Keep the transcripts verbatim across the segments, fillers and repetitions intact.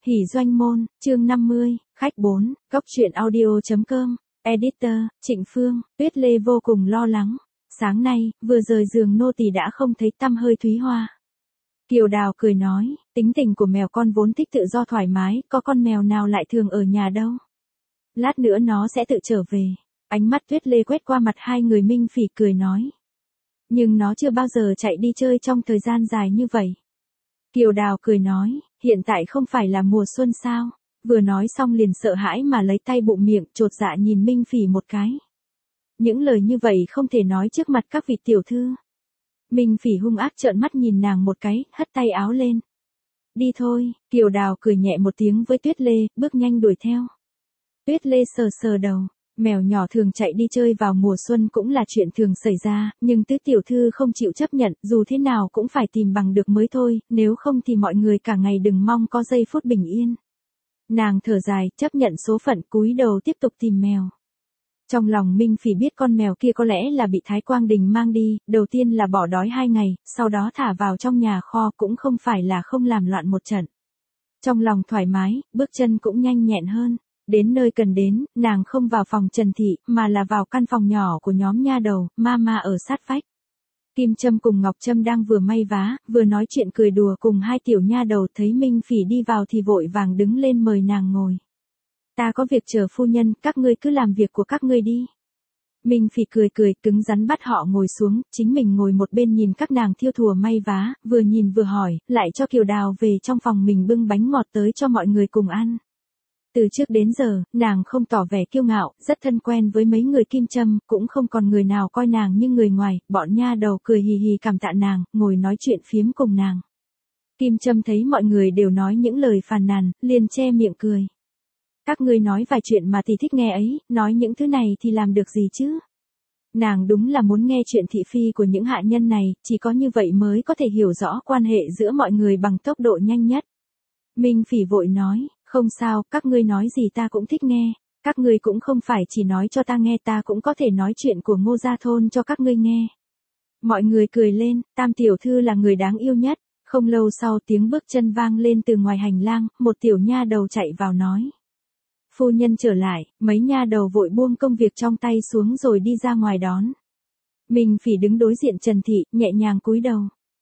Hỉ doanh môn, chương năm mươi, khách bốn, góc truyện audio chấm com, editor, Trịnh Phương. Tuyết Lê vô cùng lo lắng. Sáng nay, vừa rời giường nô tỳ đã không thấy tăm hơi Thúy Hoa. Kiều Đào cười nói, tính tình của mèo con vốn thích tự do thoải mái, có con mèo nào lại thường ở nhà đâu. Lát nữa nó sẽ tự trở về. Ánh mắt Tuyết Lê quét qua mặt hai người Minh Phỉ cười nói. Nhưng nó chưa bao giờ chạy đi chơi trong thời gian dài như vậy. Kiều Đào cười nói, hiện tại không phải là mùa xuân sao? Vừa nói xong liền sợ hãi mà lấy tay bụng miệng, chột dạ nhìn Minh Phỉ một cái. Những lời như vậy không thể nói trước mặt các vị tiểu thư. Minh Phỉ hung ác trợn mắt nhìn nàng một cái, hất tay áo lên. Đi thôi, Kiều Đào cười nhẹ một tiếng với Tuyết Lê, bước nhanh đuổi theo. Tuyết Lê sờ sờ đầu. Mèo nhỏ thường chạy đi chơi vào mùa xuân cũng là chuyện thường xảy ra, nhưng tứ tiểu thư không chịu chấp nhận, dù thế nào cũng phải tìm bằng được mới thôi, nếu không thì mọi người cả ngày đừng mong có giây phút bình yên. Nàng thở dài, chấp nhận số phận, cúi đầu tiếp tục tìm mèo. Trong lòng Minh Phỉ biết con mèo kia có lẽ là bị Thái Quang Đình mang đi, đầu tiên là bỏ đói hai ngày, sau đó thả vào trong nhà kho, cũng không phải là không làm loạn một trận. Trong lòng thoải mái, bước chân cũng nhanh nhẹn hơn. Đến nơi cần đến, nàng không vào phòng Trần Thị, mà là vào căn phòng nhỏ của nhóm nha đầu, Mama ở sát vách. Kim Trâm cùng Ngọc Trâm đang vừa may vá, vừa nói chuyện cười đùa cùng hai tiểu nha đầu, thấy Minh Phỉ đi vào thì vội vàng đứng lên mời nàng ngồi. Ta có việc chờ phu nhân, các ngươi cứ làm việc của các ngươi đi. Minh Phỉ cười cười, cứng rắn bắt họ ngồi xuống, chính mình ngồi một bên nhìn các nàng thiêu thùa may vá, vừa nhìn vừa hỏi, lại cho Kiều Đào về trong phòng mình bưng bánh ngọt tới cho mọi người cùng ăn. Từ trước đến giờ, nàng không tỏ vẻ kiêu ngạo, rất thân quen với mấy người Kim Trâm, cũng không còn người nào coi nàng như người ngoài, bọn nha đầu cười hì hì cảm tạ nàng, ngồi nói chuyện phiếm cùng nàng. Kim Trâm thấy mọi người đều nói những lời phàn nàn, liền che miệng cười. Các ngươi nói vài chuyện mà thì thích nghe ấy, nói những thứ này thì làm được gì chứ? Nàng đúng là muốn nghe chuyện thị phi của những hạ nhân này, chỉ có như vậy mới có thể hiểu rõ quan hệ giữa mọi người bằng tốc độ nhanh nhất. Minh Phỉ vội nói. Không sao, các ngươi nói gì ta cũng thích nghe, các ngươi cũng không phải chỉ nói cho ta nghe, ta cũng có thể nói chuyện của Ngô Gia Thôn cho các ngươi nghe. Mọi người cười lên, Tam tiểu thư là người đáng yêu nhất. Không lâu sau tiếng bước chân vang lên từ ngoài hành lang, một tiểu nha đầu chạy vào nói. Phu nhân trở lại, mấy nha đầu vội buông công việc trong tay xuống rồi đi ra ngoài đón. Minh Phỉ đứng đối diện Trần Thị, nhẹ nhàng cúi đầu.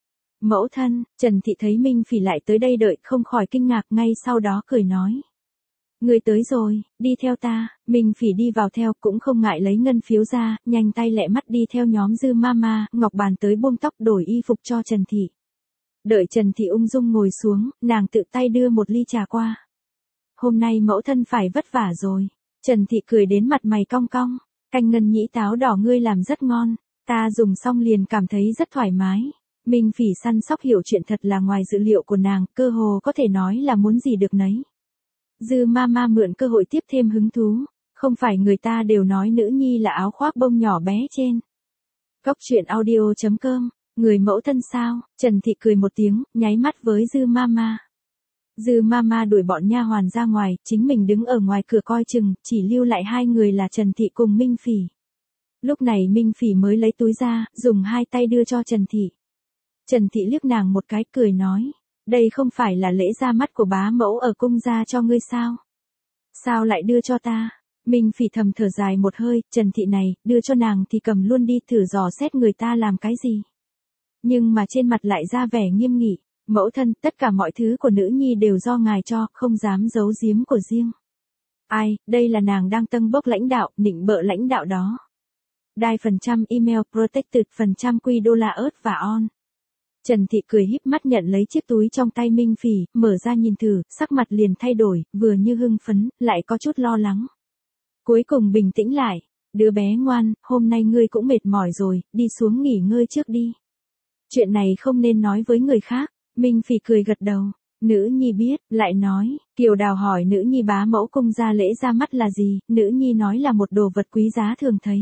Mẫu thân, Trần Thị thấy Minh Phỉ lại tới đây đợi, không khỏi kinh ngạc, ngay sau đó cười nói. Người tới rồi, đi theo ta. Minh Phỉ đi vào theo, cũng không ngại lấy ngân phiếu ra, nhanh tay lẹ mắt đi theo nhóm Dư Mama, Ngọc Bàn tới buông tóc đổi y phục cho Trần Thị. Đợi Trần Thị ung dung ngồi xuống, nàng tự tay đưa một ly trà qua. Hôm nay mẫu thân phải vất vả rồi. Trần Thị cười đến mặt mày cong cong, canh ngân nhĩ táo đỏ ngươi làm rất ngon, ta dùng xong liền cảm thấy rất thoải mái. Minh Phỉ săn sóc hiểu chuyện thật là ngoài dự liệu của nàng, cơ hồ có thể nói là muốn gì được nấy. Dư Mama mượn cơ hội tiếp thêm hứng thú, không phải người ta đều nói nữ nhi là áo khoác bông nhỏ bé trên. Góc truyện audio chấm com, người mẫu thân sao? Trần Thị cười một tiếng, nháy mắt với Dư Mama. Dư Mama đuổi bọn nha hoàn ra ngoài, chính mình đứng ở ngoài cửa coi chừng, chỉ lưu lại hai người là Trần Thị cùng Minh Phỉ. Lúc này Minh Phỉ mới lấy túi ra, dùng hai tay đưa cho Trần Thị. Trần Thị liếc nàng một cái cười nói, đây không phải là lễ ra mắt của bá mẫu ở cung gia cho ngươi sao? Sao lại đưa cho ta? Minh Phỉ thầm thở dài một hơi, Trần Thị này, đưa cho nàng thì cầm luôn đi, thử dò xét người ta làm cái gì. Nhưng mà trên mặt lại ra vẻ nghiêm nghị, mẫu thân, tất cả mọi thứ của nữ nhi đều do ngài cho, không dám giấu giếm của riêng. Ai, đây là nàng đang tâng bốc lãnh đạo, nịnh bợ lãnh đạo đó. Đài phần trăm email protected phần trăm quy đô la ớt và on. Trần Thị cười híp mắt nhận lấy chiếc túi trong tay Minh Phỉ, mở ra nhìn thử, sắc mặt liền thay đổi, vừa như hưng phấn, lại có chút lo lắng. Cuối cùng bình tĩnh lại, đứa bé ngoan, hôm nay ngươi cũng mệt mỏi rồi, đi xuống nghỉ ngơi trước đi. Chuyện này không nên nói với người khác. Minh Phỉ cười gật đầu, nữ nhi biết, lại nói, Kiều Đào hỏi nữ nhi bá mẫu cung gia lễ ra mắt là gì, nữ nhi nói là một đồ vật quý giá thường thấy.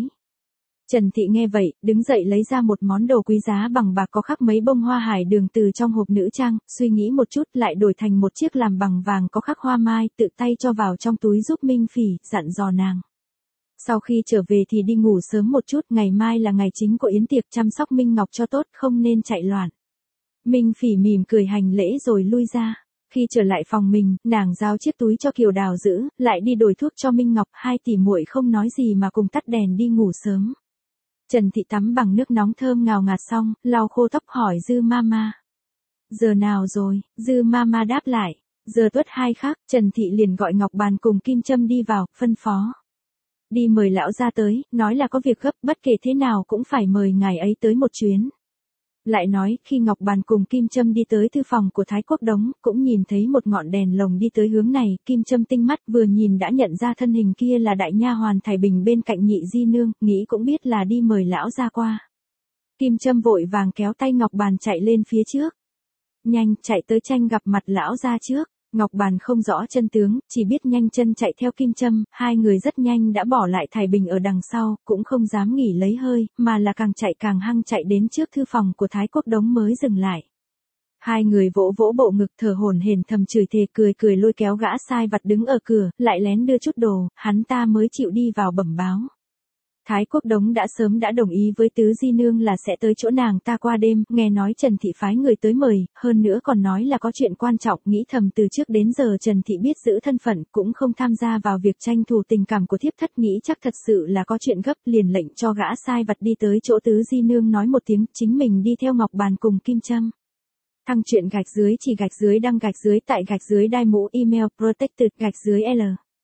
Trần Thị nghe vậy, đứng dậy lấy ra một món đồ quý giá bằng bạc có khắc mấy bông hoa hải đường từ trong hộp nữ trang, suy nghĩ một chút lại đổi thành một chiếc làm bằng vàng có khắc hoa mai, tự tay cho vào trong túi giúp Minh Phỉ, dặn dò nàng. Sau khi trở về thì đi ngủ sớm một chút, ngày mai là ngày chính của yến tiệc, chăm sóc Minh Ngọc cho tốt, không nên chạy loạn. Minh Phỉ mỉm cười hành lễ rồi lui ra. Khi trở lại phòng mình, nàng giao chiếc túi cho Kiều Đào giữ, lại đi đổi thuốc cho Minh Ngọc, hai tỷ muội không nói gì mà cùng tắt đèn đi ngủ sớm. Trần Thị tắm bằng nước nóng thơm ngào ngạt xong, lau khô tóc hỏi Dư Mama. Giờ nào rồi? Dư Mama đáp lại. Giờ tuất hai khác, Trần Thị liền gọi Ngọc Bàn cùng Kim Châm đi vào, phân phó. Đi mời lão ra tới, nói là có việc gấp, bất kể thế nào cũng phải mời ngài ấy tới một chuyến. Lại nói, khi Ngọc Bàn cùng Kim Châm đi tới thư phòng của Thái Quốc Đống, cũng nhìn thấy một ngọn đèn lồng đi tới hướng này, Kim Châm tinh mắt vừa nhìn đã nhận ra thân hình kia là đại nha hoàn Thải Bình bên cạnh Nhị Di Nương, nghĩ cũng biết là đi mời lão ra qua. Kim Châm vội vàng kéo tay Ngọc Bàn chạy lên phía trước. Nhanh, chạy tới tranh gặp mặt lão ra trước. Ngọc Bàn không rõ chân tướng, chỉ biết nhanh chân chạy theo Kim Châm, hai người rất nhanh đã bỏ lại Thải Bình ở đằng sau, cũng không dám nghỉ lấy hơi, mà là càng chạy càng hăng chạy đến trước thư phòng của Thái Quốc Đống mới dừng lại. Hai người vỗ vỗ bộ ngực thở hổn hển thầm chửi thề cười cười lôi kéo gã sai vặt đứng ở cửa, lại lén đưa chút đồ, hắn ta mới chịu đi vào bẩm báo. Thái Quốc Đống đã sớm đã đồng ý với Tứ Di Nương là sẽ tới chỗ nàng ta qua đêm, nghe nói Trần Thị phái người tới mời, hơn nữa còn nói là có chuyện quan trọng, nghĩ thầm từ trước đến giờ Trần Thị biết giữ thân phận, cũng không tham gia vào việc tranh thủ tình cảm của thiếp thất, nghĩ chắc thật sự là có chuyện gấp, liền lệnh cho gã sai vặt đi tới chỗ Tứ Di Nương nói một tiếng, chính mình đi theo Ngọc Bàn cùng Kim Châm. Thăng truyện gạch dưới chỉ gạch dưới đăng gạch dưới tại gạch dưới đai mũ email protected gạch dưới L.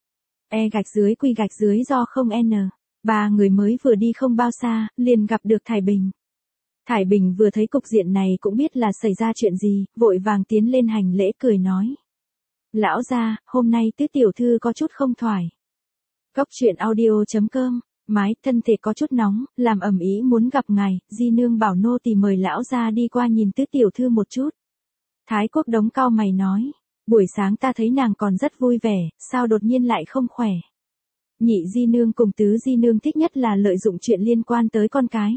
E gạch dưới quy gạch dưới do không N. Ba người mới vừa đi không bao xa, liền gặp được Thải Bình. Thải Bình vừa thấy cục diện này cũng biết là xảy ra chuyện gì, vội vàng tiến lên hành lễ cười nói. Lão gia, hôm nay Tứ tiểu thư có chút không thoải. Góc truyện audio chấm com, mái, thân thể có chút nóng, làm ẩm ý muốn gặp ngài, Di Nương bảo nô tỳ mời lão gia đi qua nhìn Tứ tiểu thư một chút. Thái Quốc Đống cau mày nói, buổi sáng ta thấy nàng còn rất vui vẻ, sao đột nhiên lại không khỏe. Nhị Di Nương cùng Tứ Di Nương thích nhất là lợi dụng chuyện liên quan tới con cái.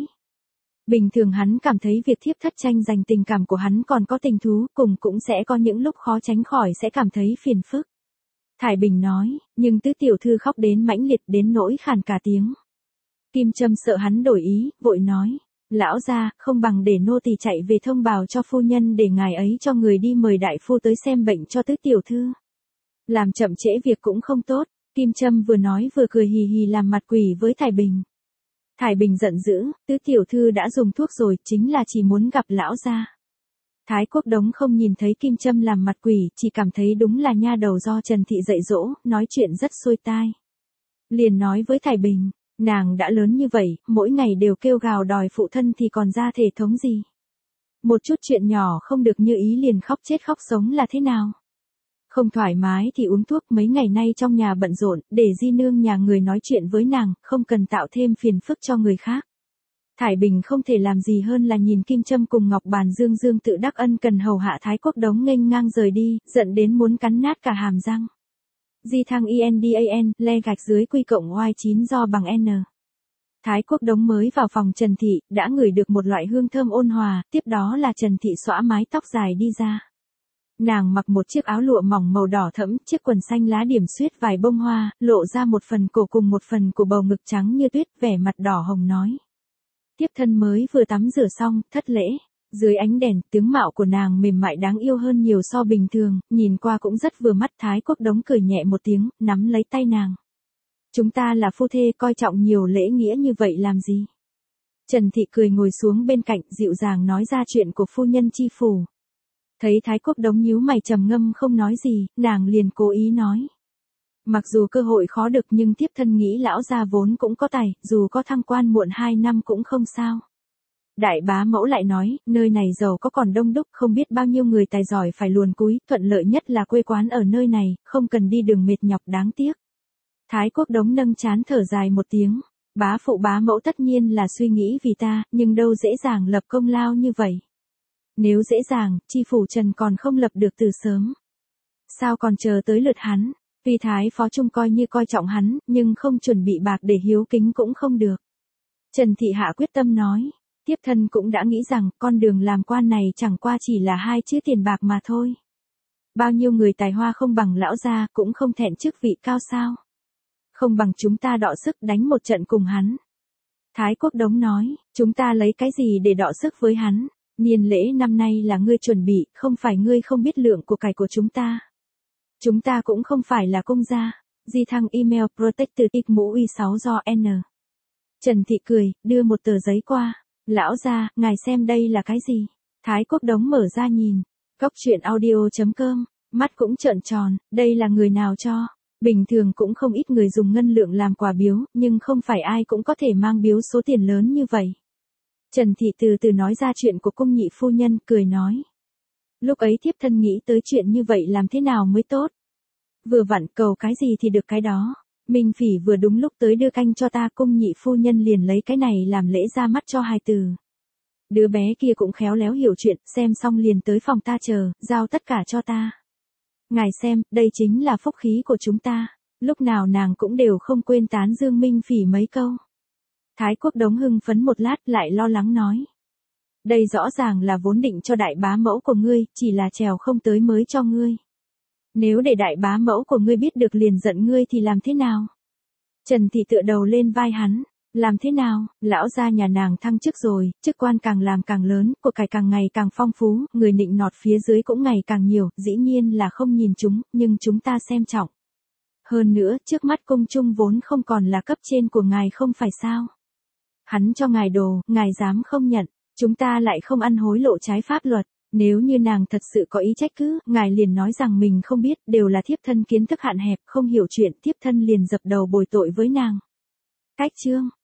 Bình thường hắn cảm thấy việc thiếp thất tranh giành tình cảm của hắn còn có tình thú, cùng cũng sẽ có những lúc khó tránh khỏi sẽ cảm thấy phiền phức. Thải Bình nói, nhưng Tứ tiểu thư khóc đến mãnh liệt đến nỗi khàn cả tiếng. Kim Châm sợ hắn đổi ý, vội nói, lão gia, không bằng để nô tỳ chạy về thông báo cho phu nhân để ngài ấy cho người đi mời đại phu tới xem bệnh cho Tứ tiểu thư. Làm chậm trễ việc cũng không tốt. Kim Châm vừa nói vừa cười hì hì làm mặt quỷ với Thải Bình. Thải Bình giận dữ, Tứ tiểu thư đã dùng thuốc rồi, chính là chỉ muốn gặp lão gia. Thái Quốc Đống không nhìn thấy Kim Châm làm mặt quỷ, chỉ cảm thấy đúng là nha đầu do Trần Thị dạy dỗ, nói chuyện rất xuôi tai. Liền nói với Thải Bình, nàng đã lớn như vậy, mỗi ngày đều kêu gào đòi phụ thân thì còn ra thể thống gì. Một chút chuyện nhỏ không được như ý liền khóc chết khóc sống là thế nào? Không thoải mái thì uống thuốc, mấy ngày nay trong nhà bận rộn, để Di Nương nhà người nói chuyện với nàng, không cần tạo thêm phiền phức cho người khác. Thải Bình không thể làm gì hơn là nhìn Kim Châm cùng Ngọc Bàn dương dương tự đắc ân cần hầu hạ Thái Quốc Đống nghênh ngang rời đi, giận đến muốn cắn nát cả hàm răng. Di thăng INDAN, le gạch dưới quy cộng Y chín do bằng N. Thái Quốc Đống mới vào phòng Trần Thị, đã ngửi được một loại hương thơm ôn hòa, tiếp đó là Trần Thị xõa mái tóc dài đi ra. Nàng mặc một chiếc áo lụa mỏng màu đỏ thẫm, chiếc quần xanh lá điểm xuyết vài bông hoa, lộ ra một phần cổ cùng một phần của bầu ngực trắng như tuyết, vẻ mặt đỏ hồng nói. Tiếp thân mới vừa tắm rửa xong, thất lễ. Dưới ánh đèn, tướng mạo của nàng mềm mại đáng yêu hơn nhiều so bình thường, nhìn qua cũng rất vừa mắt. Thái Quốc Đống cười nhẹ một tiếng, nắm lấy tay nàng. Chúng ta là phu thê, coi trọng nhiều lễ nghĩa như vậy làm gì? Trần Thị cười ngồi xuống bên cạnh, dịu dàng nói ra chuyện của phu nhân chi phủ. Thấy Thái Quốc Đống nhíu mày trầm ngâm không nói gì, nàng liền cố ý nói. Mặc dù cơ hội khó được nhưng tiếp thân nghĩ lão gia vốn cũng có tài, dù có thăng quan muộn hai năm cũng không sao. Đại bá mẫu lại nói, nơi này giàu có còn đông đúc, không biết bao nhiêu người tài giỏi phải luồn cúi, thuận lợi nhất là quê quán ở nơi này, không cần đi đường mệt nhọc đáng tiếc. Thái Quốc Đống nâng trán thở dài một tiếng, bá phụ bá mẫu tất nhiên là suy nghĩ vì ta, nhưng đâu dễ dàng lập công lao như vậy. Nếu dễ dàng, chi phủ Trần còn không lập được từ sớm. Sao còn chờ tới lượt hắn, vì Thái Phó Trung coi như coi trọng hắn, nhưng không chuẩn bị bạc để hiếu kính cũng không được. Trần Thị Hạ quyết tâm nói, tiếp thân cũng đã nghĩ rằng con đường làm quan này chẳng qua chỉ là hai chữ tiền bạc mà thôi. Bao nhiêu người tài hoa không bằng lão gia cũng không thẹn chức vị cao sao. Không bằng chúng ta đọ sức đánh một trận cùng hắn. Thái Quốc Đống nói, chúng ta lấy cái gì để đọ sức với hắn? Niên lễ năm nay là ngươi chuẩn bị, không phải ngươi không biết lượng của cải của chúng ta. Chúng ta cũng không phải là công gia. Di thăng email protected x mũ uy sáu do N. Trần Thị cười, đưa một tờ giấy qua. Lão gia, ngài xem đây là cái gì? Thái Quốc Đống mở ra nhìn. Cóc truyện audio.com, mắt cũng trợn tròn, đây là người nào cho? Bình thường cũng không ít người dùng ngân lượng làm quà biếu, nhưng không phải ai cũng có thể mang biếu số tiền lớn như vậy. Trần Thị từ từ nói ra chuyện của cung nhị phu nhân, cười nói. Lúc ấy thiếp thân nghĩ tới chuyện như vậy làm thế nào mới tốt. Vừa vặn cầu cái gì thì được cái đó. Minh Phỉ vừa đúng lúc tới đưa canh cho ta, cung nhị phu nhân liền lấy cái này làm lễ ra mắt cho hài tử. Đứa bé kia cũng khéo léo hiểu chuyện, xem xong liền tới phòng ta chờ, giao tất cả cho ta. Ngài xem, đây chính là phúc khí của chúng ta. Lúc nào nàng cũng đều không quên tán dương Minh Phỉ mấy câu. Thái Quốc Đống hưng phấn một lát lại lo lắng nói. Đây rõ ràng là vốn định cho đại bá mẫu của ngươi, chỉ là trèo không tới mới cho ngươi. Nếu để đại bá mẫu của ngươi biết được liền giận ngươi thì làm thế nào? Trần Thị tựa đầu lên vai hắn. Làm thế nào? Lão gia nhà nàng thăng chức rồi, chức quan càng làm càng lớn, của cải càng ngày càng phong phú, người nịnh nọt phía dưới cũng ngày càng nhiều, dĩ nhiên là không nhìn chúng, nhưng chúng ta xem trọng. Hơn nữa, trước mắt cung trung vốn không còn là cấp trên của ngài không phải sao? Hắn cho ngài đồ, ngài dám không nhận, chúng ta lại không ăn hối lộ trái pháp luật. Nếu như nàng thật sự có ý trách cứ, ngài liền nói rằng mình không biết, đều là thiếp thân kiến thức hạn hẹp, không hiểu chuyện, thiếp thân liền dập đầu bồi tội với nàng. Cách chương